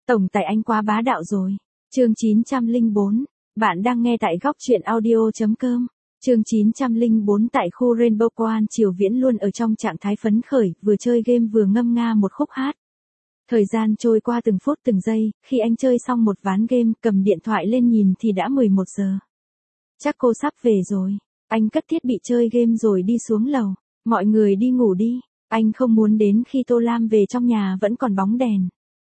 Tổng tài anh quá bá đạo rồi. Chương 904. Bạn đang nghe tại góc truyện audio.com. Chương 904. Tại khu Rainbow Quan Triều Viễn luôn ở trong trạng thái phấn khởi, vừa chơi game vừa ngâm nga một khúc hát. Thời gian trôi qua từng phút từng giây, khi anh chơi xong một ván game, cầm điện thoại lên nhìn thì đã 11 giờ. Chắc cô sắp về rồi. Anh cất thiết bị chơi game rồi đi xuống lầu. Mọi người đi ngủ đi. Anh không muốn đến khi Tô Lam về trong nhà vẫn còn bóng đèn.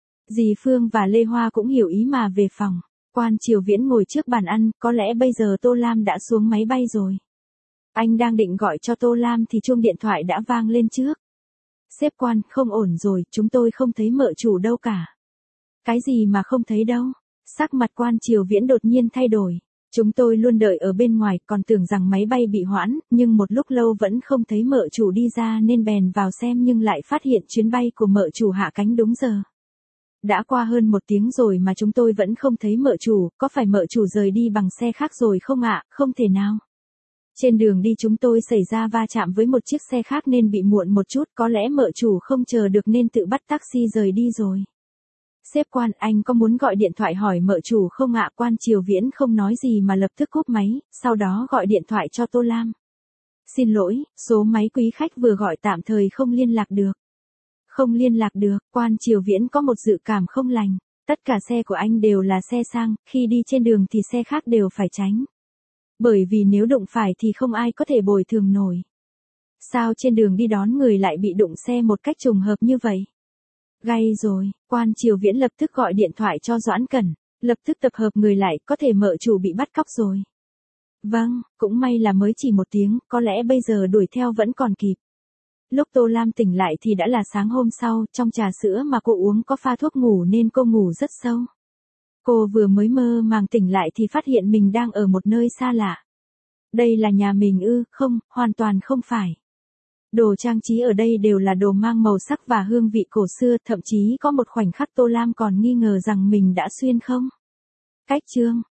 Dì Phương và Lê Hoa cũng hiểu ý mà về phòng. Quan Triều Viễn ngồi trước bàn ăn, có lẽ bây giờ Tô Lam đã xuống máy bay rồi. Anh đang định gọi cho Tô Lam thì chuông điện thoại đã vang lên trước. Sếp Quan, không ổn rồi, chúng tôi không thấy mợ chủ đâu cả. Cái gì mà không thấy đâu? Sắc mặt Quan Triều Viễn đột nhiên thay đổi. Chúng tôi luôn đợi ở bên ngoài, còn tưởng rằng máy bay bị hoãn, nhưng một lúc lâu vẫn không thấy mợ chủ đi ra nên bèn vào xem nhưng lại phát hiện chuyến bay của mợ chủ hạ cánh đúng giờ. Đã qua hơn 1 tiếng rồi mà chúng tôi vẫn không thấy mợ chủ, có phải mợ chủ rời đi bằng xe khác rồi không ạ? Không thể nào. Trên đường đi chúng tôi xảy ra va chạm với một chiếc xe khác nên bị muộn một chút, có lẽ mợ chủ không chờ được nên tự bắt taxi rời đi rồi. Sếp Quan, anh có muốn gọi điện thoại hỏi mợ chủ không ạ? Quan Triều Viễn không nói gì mà lập tức cúp máy, sau đó gọi điện thoại cho Tô Lam. Xin lỗi, số máy quý khách vừa gọi tạm thời không liên lạc được. Không liên lạc được, Quan Triều Viễn có một dự cảm không lành. Tất cả xe của anh đều là xe sang, khi đi trên đường thì xe khác đều phải tránh. Bởi vì nếu đụng phải thì không ai có thể bồi thường nổi. Sao trên đường đi đón người lại bị đụng xe một cách trùng hợp như vậy? Gay rồi, Quan Triều Viễn lập tức gọi điện thoại cho Doãn Cẩn, lập tức tập hợp người lại, có thể mợ chủ bị bắt cóc rồi. Vâng, cũng may là mới chỉ 1 tiếng, có lẽ bây giờ đuổi theo vẫn còn kịp. Lúc Tô Lam tỉnh lại thì đã là sáng hôm sau, trong trà sữa mà cô uống có pha thuốc ngủ nên cô ngủ rất sâu. Cô vừa mới mơ màng tỉnh lại thì phát hiện mình đang ở một nơi xa lạ. Đây là nhà mình ư? Không, hoàn toàn không phải. Đồ trang trí ở đây đều là đồ mang màu sắc và hương vị cổ xưa, thậm chí có một khoảnh khắc Tô Lam còn nghi ngờ rằng mình đã xuyên không. Cách chương,